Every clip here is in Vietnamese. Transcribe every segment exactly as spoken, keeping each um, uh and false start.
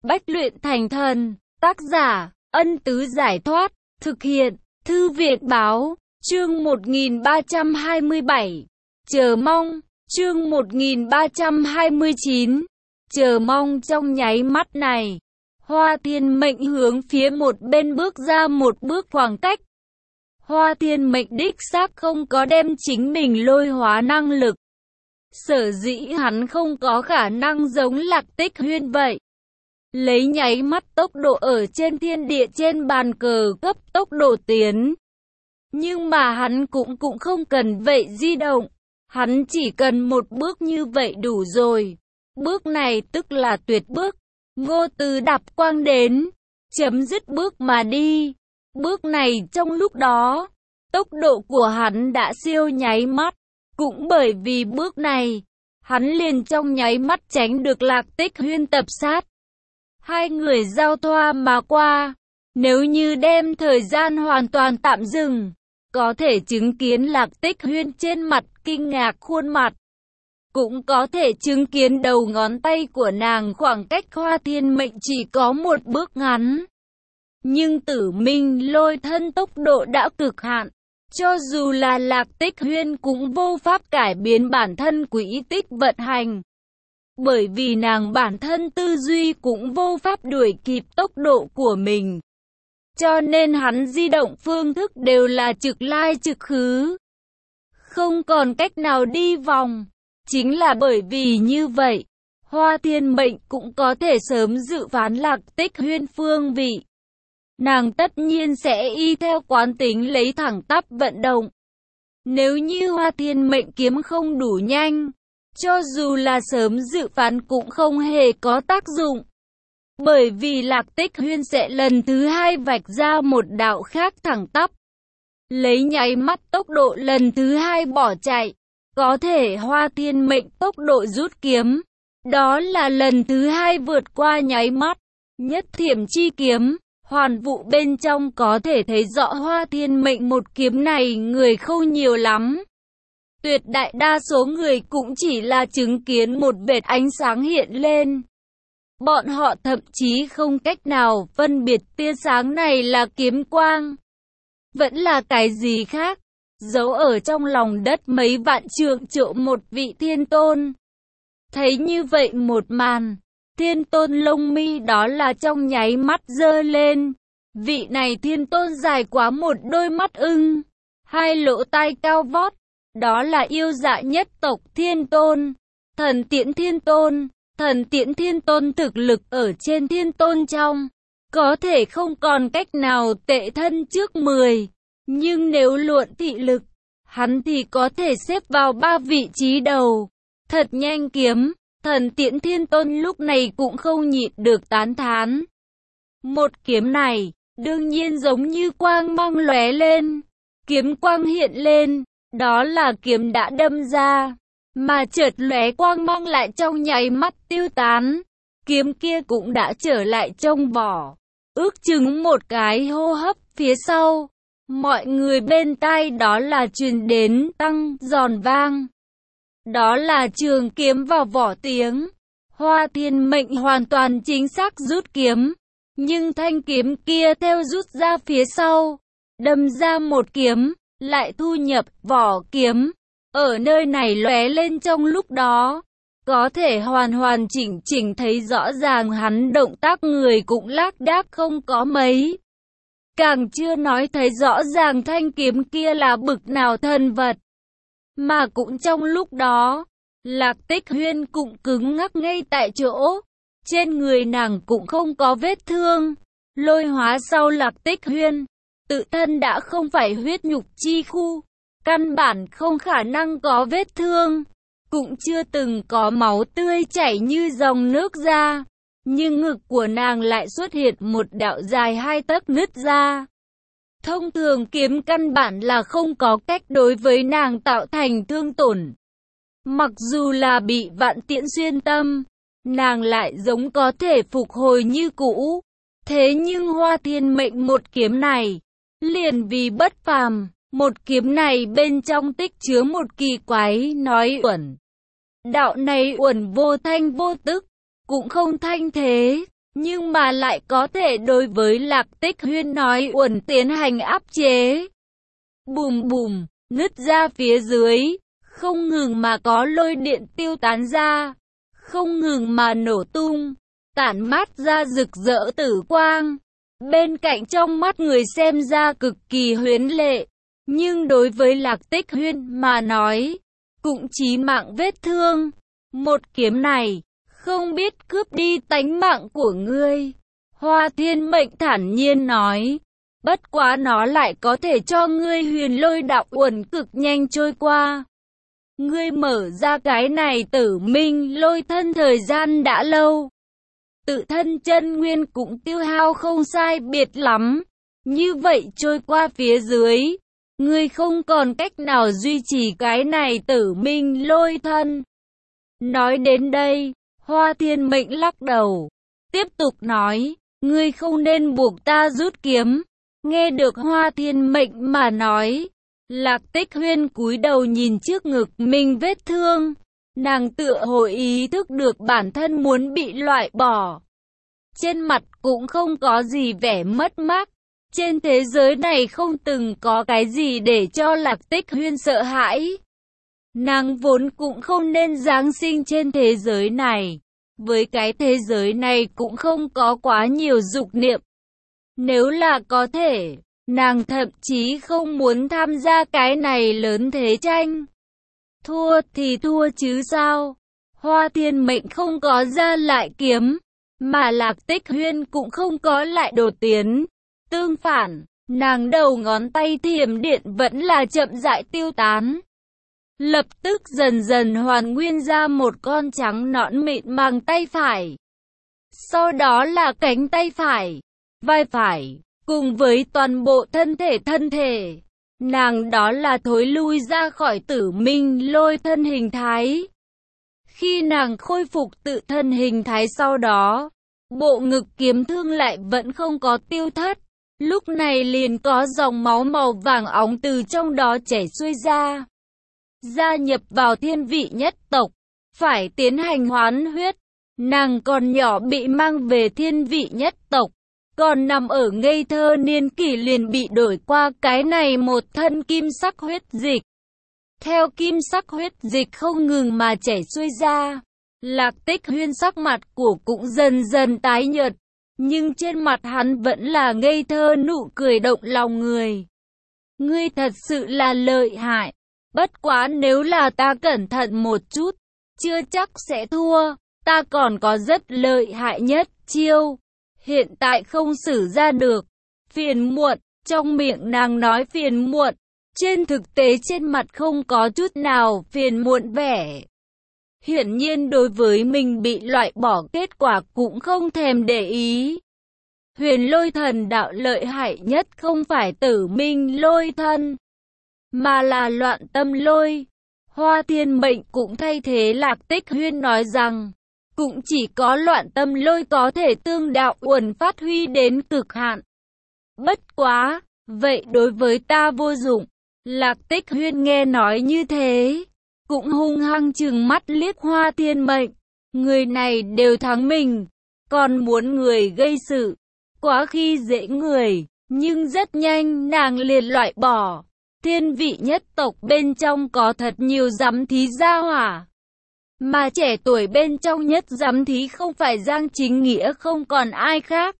Bách luyện thành thần. Tác giả, Ân Tứ Giải Thoát. Thực hiện, Thư viện Báo. Chương một nghìn ba trăm hai mươi bảy. Chờ mong. Chương một nghìn ba trăm hai mươi chín. Chờ mong. Trong nháy mắt này, Hoa Thiên Mệnh hướng phía một bên bước ra một bước khoảng cách. Hoa Thiên Mệnh đích xác không có đem chính mình lôi hóa năng lực. Sở dĩ hắn không có khả năng giống Lạc Tích Huyên vậy. Lấy nháy mắt tốc độ ở trên thiên địa trên bàn cờ cấp tốc độ tiến. Nhưng mà hắn cũng cũng không cần vậy di động. Hắn chỉ cần một bước như vậy đủ rồi. Bước này tức là tuyệt bước. Vô Tư đạp quang đến, chấm dứt bước mà đi. Bước này trong lúc đó, tốc độ của hắn đã siêu nháy mắt. Cũng bởi vì bước này, hắn liền trong nháy mắt tránh được Lạc Tích Huyên tập sát. Hai người giao thoa mà qua. Nếu như đem thời gian hoàn toàn tạm dừng, có thể chứng kiến Lạc Tích Huyên trên mặt kinh ngạc khuôn mặt. Cũng có thể chứng kiến đầu ngón tay của nàng khoảng cách Hoa Thiên Mệnh chỉ có một bước ngắn. Nhưng Tử Minh lôi thân tốc độ đã cực hạn. Cho dù là Lạc Tích Huyên cũng vô pháp cải biến bản thân quỹ tích vận hành. Bởi vì nàng bản thân tư duy cũng vô pháp đuổi kịp tốc độ của mình. Cho nên hắn di động phương thức đều là trực lai trực khứ. Không còn cách nào đi vòng. Chính là bởi vì như vậy, Hoa Thiên Mệnh cũng có thể sớm dự phán Lạc Tích Huyên phương vị. Nàng tất nhiên sẽ y theo quán tính lấy thẳng tắp vận động. Nếu như Hoa Thiên Mệnh kiếm không đủ nhanh, cho dù là sớm dự phán cũng không hề có tác dụng. Bởi vì Lạc Tích Huyên sẽ lần thứ hai vạch ra một đạo khác thẳng tắp. Lấy nháy mắt tốc độ lần thứ hai bỏ chạy. Có thể Hoa Thiên Mệnh tốc độ rút kiếm. Đó là lần thứ hai vượt qua nháy mắt. Nhất thiểm chi kiếm. Hoàn vụ bên trong có thể thấy rõ Hoa Thiên Mệnh một kiếm này người không nhiều lắm. Tuyệt đại đa số người cũng chỉ là chứng kiến một vệt ánh sáng hiện lên. Bọn họ thậm chí không cách nào phân biệt tia sáng này là kiếm quang, vẫn là cái gì khác, giấu ở trong lòng đất mấy vạn trượng chỗ một vị thiên tôn. Thấy như vậy một màn, thiên tôn lông mi đó là trong nháy mắt giơ lên. Vị này thiên tôn dài quá một đôi mắt ưng, hai lỗ tai cao vót. Đó là yêu dạ nhất tộc thiên tôn, thần tiễn thiên tôn. Thần tiễn thiên tôn thực lực ở trên thiên tôn trong, có thể không còn cách nào tệ thân trước mười. Nhưng nếu luận thị lực, hắn thì có thể xếp vào ba vị trí đầu. Thật nhanh kiếm, thần tiễn thiên tôn lúc này cũng không nhịn được tán thán. Một kiếm này, đương nhiên giống như quang mang lóe lên. Kiếm quang hiện lên, đó là kiếm đã đâm ra. Mà chợt lóe quang mang lại trong nháy mắt tiêu tán. Kiếm kia cũng đã trở lại trong vỏ. Ước chừng một cái hô hấp phía sau, mọi người bên tai đó là truyền đến tăng giòn vang. Đó là trường kiếm vào vỏ tiếng. Hoa Thiên Mệnh hoàn toàn chính xác rút kiếm. Nhưng thanh kiếm kia theo rút ra phía sau, đâm ra một kiếm, lại thu nhập vỏ kiếm. Ở nơi này lóe lên trong lúc đó, có thể hoàn hoàn chỉnh chỉnh thấy rõ ràng hắn động tác người cũng lác đác không có mấy. Càng chưa nói thấy rõ ràng thanh kiếm kia là bực nào thần vật. Mà cũng trong lúc đó, Lạc Tích Huyên cũng cứng ngắc ngay tại chỗ. Trên người nàng cũng không có vết thương. Lôi hóa sau Lạc Tích Huyên, tự thân đã không phải huyết nhục chi khu. Căn bản không khả năng có vết thương, cũng chưa từng có máu tươi chảy như dòng nước ra. Nhưng ngực của nàng lại xuất hiện một đạo dài hai tấc nứt ra. Thông thường kiếm căn bản là không có cách đối với nàng tạo thành thương tổn. Mặc dù là bị vạn tiễn xuyên tâm, nàng lại giống có thể phục hồi như cũ. Thế nhưng Hoa Thiên Mệnh một kiếm này, liền vì bất phàm. Một kiếm này bên trong tích chứa một kỳ quái nói uẩn. Đạo này uẩn vô thanh vô tức, cũng không thanh thế, nhưng mà lại có thể đối với Lạc Tích Huyên nói uẩn tiến hành áp chế. Bùm bùm, nứt ra phía dưới, không ngừng mà có lôi điện tiêu tán ra, không ngừng mà nổ tung, tản mát ra rực rỡ tử quang. Bên cạnh trong mắt người xem ra cực kỳ huyến lệ, nhưng đối với Lạc Tích Huyên mà nói, cũng chí mạng vết thương. Một kiếm này, không biết cướp đi tánh mạng của ngươi. Hoa Thiên Mệnh thản nhiên nói, bất quá nó lại có thể cho ngươi huyền lôi đạo uẩn cực nhanh trôi qua. Ngươi mở ra cái này tử minh lôi thân thời gian đã lâu. Tự thân chân nguyên cũng tiêu hao không sai biệt lắm. Như vậy trôi qua phía dưới, ngươi không còn cách nào duy trì cái này tử minh lôi thân. Nói đến đây, Hoa Thiên Mệnh lắc đầu, tiếp tục nói, ngươi không nên buộc ta rút kiếm. Nghe được Hoa Thiên Mệnh mà nói, Lạc Tích Huyên cúi đầu nhìn trước ngực mình vết thương, nàng tựa hồ ý thức được bản thân muốn bị loại bỏ. Trên mặt cũng không có gì vẻ mất mát, trên thế giới này không từng có cái gì để cho Lạc Tích Huyên sợ hãi. Nàng vốn cũng không nên giáng sinh trên thế giới này, với cái thế giới này cũng không có quá nhiều dục niệm. Nếu là có thể, nàng thậm chí không muốn tham gia cái này lớn thế tranh. Thua thì thua chứ sao? Hoa Thiên Mệnh không có ra lại kiếm, mà Lạc Tích Huyên cũng không có lại đột tiến. Tương phản, nàng đầu ngón tay thiểm điện vẫn là chậm rãi tiêu tán. Lập tức dần dần hoàn nguyên ra một con trắng nõn mịn màng tay phải. Sau đó là cánh tay phải, vai phải, cùng với toàn bộ thân thể thân thể. Nàng đó là thối lui ra khỏi tử minh lôi thân hình thái. Khi nàng khôi phục tự thân hình thái sau đó, bộ ngực kiếm thương lại vẫn không có tiêu thất. Lúc này liền có dòng máu màu vàng óng từ trong đó chảy xuôi ra. Gia nhập vào thiên vị nhất tộc, phải tiến hành hoán huyết. Nàng còn nhỏ bị mang về thiên vị nhất tộc, còn nằm ở ngây thơ niên kỷ liền bị đổi qua cái này một thân kim sắc huyết dịch. Theo kim sắc huyết dịch không ngừng mà chảy xuôi ra, Lạc Tích Huyên sắc mặt của cũng dần dần tái nhợt, nhưng trên mặt hắn vẫn là ngây thơ nụ cười động lòng người. Ngươi thật sự là lợi hại, bất quá nếu là ta cẩn thận một chút, chưa chắc sẽ thua, ta còn có rất lợi hại nhất chiêu. Hiện tại không sử ra được, phiền muộn, trong miệng nàng nói phiền muộn, trên thực tế trên mặt không có chút nào phiền muộn vẻ. Hiển nhiên đối với mình bị loại bỏ kết quả cũng không thèm để ý. Huyền lôi thần đạo lợi hại nhất không phải tử minh lôi thân, mà là loạn tâm lôi. Hoa Thiên Mệnh cũng thay thế Lạc Tích Huyên nói rằng, cũng chỉ có loạn tâm lôi có thể tương đạo uẩn phát huy đến cực hạn. Bất quá, vậy đối với ta vô dụng. Lạc Tích Huyên nghe nói như thế, cũng hung hăng trừng mắt liếc Hoa Thiên Mệnh. Người này đều thắng mình, còn muốn người gây sự, quá khi dễ người, nhưng rất nhanh nàng liền loại bỏ. Thiên vị nhất tộc bên trong có thật nhiều giám thí gia hỏa, mà trẻ tuổi bên trong nhất giám thí không phải Giang Chính Nghĩa không còn ai khác.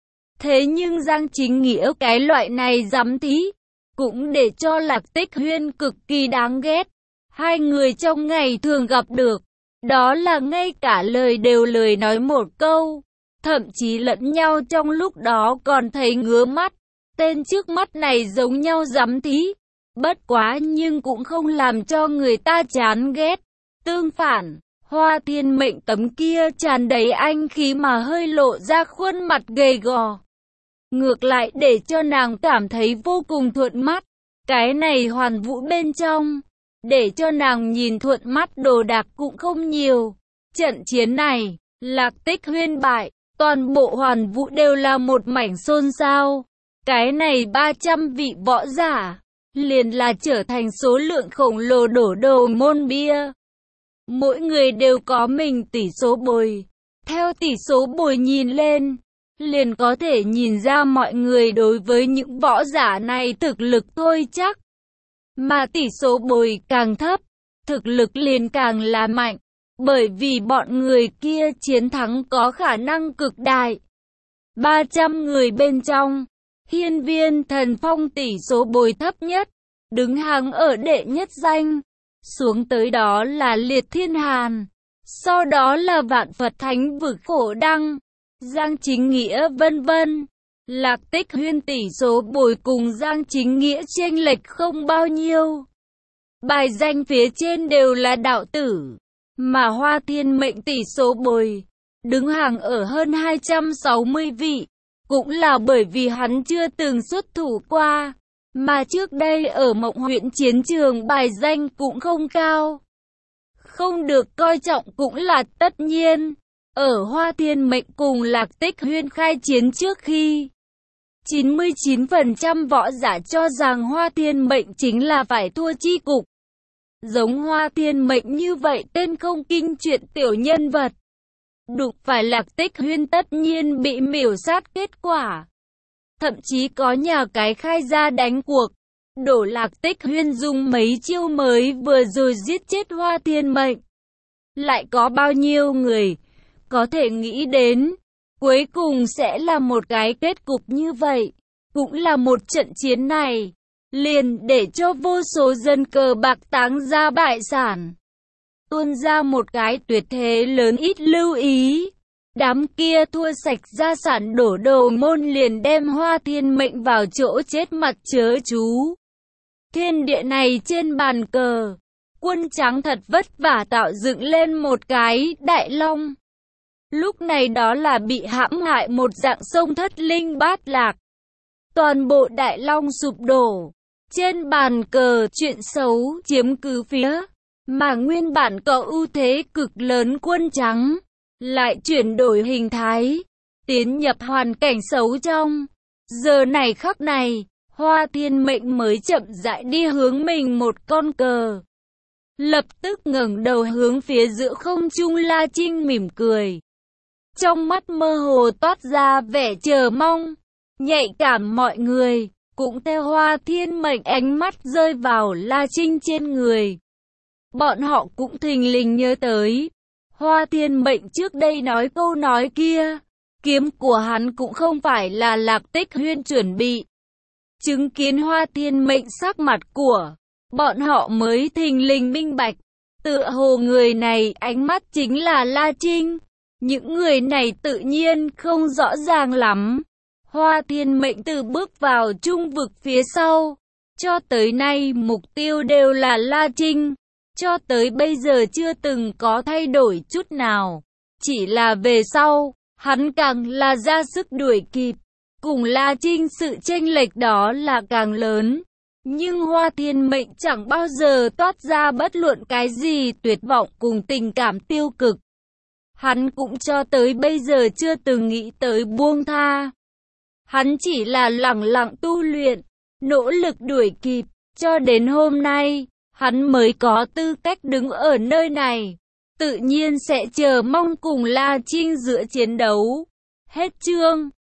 Thế nhưng Giang Chính Nghĩa cái loại này giám thí, cũng để cho Lạc Tích Huyên cực kỳ đáng ghét. Hai người trong ngày thường gặp được, đó là ngay cả lời đều lời nói một câu, thậm chí lẫn nhau trong lúc đó còn thấy ngứa mắt. Tên trước mắt này giống nhau giám thí, bất quá nhưng cũng không làm cho người ta chán ghét. Tương phản, Hoa Thiên Mệnh tấm kia tràn đầy anh khí mà hơi lộ ra khuôn mặt gầy gò, ngược lại để cho nàng cảm thấy vô cùng thuận mắt. Cái này hoàn vũ bên trong, để cho nàng nhìn thuận mắt đồ đạc cũng không nhiều. Trận chiến này, Lạc Tích Huyên bại, toàn bộ hoàn vũ đều là một mảnh xôn xao. Cái này ba trăm vị võ giả, liền là trở thành số lượng khổng lồ đổ đồ môn bia. Mỗi người đều có mình tỷ số bồi. Theo tỷ số bồi nhìn lên, liền có thể nhìn ra mọi người đối với những võ giả này thực lực thôi chắc. Mà tỷ số bồi càng thấp, thực lực liền càng là mạnh, bởi vì bọn người kia chiến thắng có khả năng cực đại. ba trăm người bên trong, Hiên Viên Thần Phong tỷ số bồi thấp nhất, đứng hàng ở đệ nhất danh. Xuống tới đó là Liệt Thiên Hàn, sau đó là Vạn Phật Thánh Vực Phổ Đăng, Giang Chính Nghĩa vân vân. Lạc Tích Huyên tỷ số bồi cùng Giang Chính Nghĩa chênh lệch không bao nhiêu. Bài danh phía trên đều là đạo tử, mà Hoa Thiên Mệnh tỷ số bồi đứng hàng ở hơn hai trăm sáu mươi vị, cũng là bởi vì hắn chưa từng xuất thủ qua, mà trước đây ở Mộng huyện chiến trường bài danh cũng không cao. Không được coi trọng cũng là tất nhiên. Ở Hoa Thiên Mệnh cùng Lạc Tích Huyên khai chiến trước khi, chín mươi chín phần trăm võ giả cho rằng Hoa Thiên Mệnh chính là phải thua chi cục. Giống Hoa Thiên Mệnh như vậy tên không kinh chuyện tiểu nhân vật, đụng phải Lạc Tích Huyên tất nhiên bị miểu sát kết quả. Thậm chí có nhà cái khai ra đánh cuộc, đổ Lạc Tích Huyên dùng mấy chiêu mới vừa rồi giết chết Hoa Thiên Mệnh. Lại có bao nhiêu người có thể nghĩ đến, cuối cùng sẽ là một cái kết cục như vậy. Cũng là một trận chiến này, liền để cho vô số dân cờ bạc táng ra bại sản. Tuôn ra một cái tuyệt thế lớn ít lưu ý. Đám kia thua sạch gia sản đổ đồ môn liền đem Hoa Thiên Mệnh vào chỗ chết mặt chớ chú. Thiên địa này trên bàn cờ, quân trắng thật vất vả tạo dựng lên một cái đại long. Lúc này đó là bị hãm hại một dạng sông thất linh bát lạc. Toàn bộ đại long sụp đổ. Trên bàn cờ chuyện xấu chiếm cứ phía, mà nguyên bản có ưu thế cực lớn quân trắng lại chuyển đổi hình thái, tiến nhập hoàn cảnh xấu trong. Giờ này khắc này, Hoa Thiên Mệnh mới chậm rãi đi hướng mình một con cờ. Lập tức ngẩng đầu hướng phía giữa không trung La Trinh mỉm cười. Trong mắt mơ hồ toát ra vẻ chờ mong, nhạy cảm mọi người, cũng theo Hoa Thiên Mệnh ánh mắt rơi vào La Trinh trên người. Bọn họ cũng thình lình nhớ tới, Hoa Thiên Mệnh trước đây nói câu nói kia, kiếm của hắn cũng không phải là Lạc Tích Huyên chuẩn bị. Chứng kiến Hoa Thiên Mệnh sắc mặt của bọn họ mới thình lình minh bạch, tựa hồ người này ánh mắt chính là La Trinh. Những người này tự nhiên không rõ ràng lắm. Hoa Thiên Mệnh từ bước vào trung vực phía sau, cho tới nay mục tiêu đều là La Trinh. Cho tới bây giờ chưa từng có thay đổi chút nào. Chỉ là về sau, hắn càng là ra sức đuổi kịp. Cùng La Trinh sự chênh lệch đó là càng lớn. Nhưng Hoa Thiên Mệnh chẳng bao giờ toát ra bất luận cái gì tuyệt vọng cùng tình cảm tiêu cực. Hắn cũng cho tới bây giờ chưa từng nghĩ tới buông tha. Hắn chỉ là lẳng lặng tu luyện, nỗ lực đuổi kịp, cho đến hôm nay, hắn mới có tư cách đứng ở nơi này. Tự nhiên sẽ chờ mong cùng La Trinh giữa chiến đấu. Hết chương.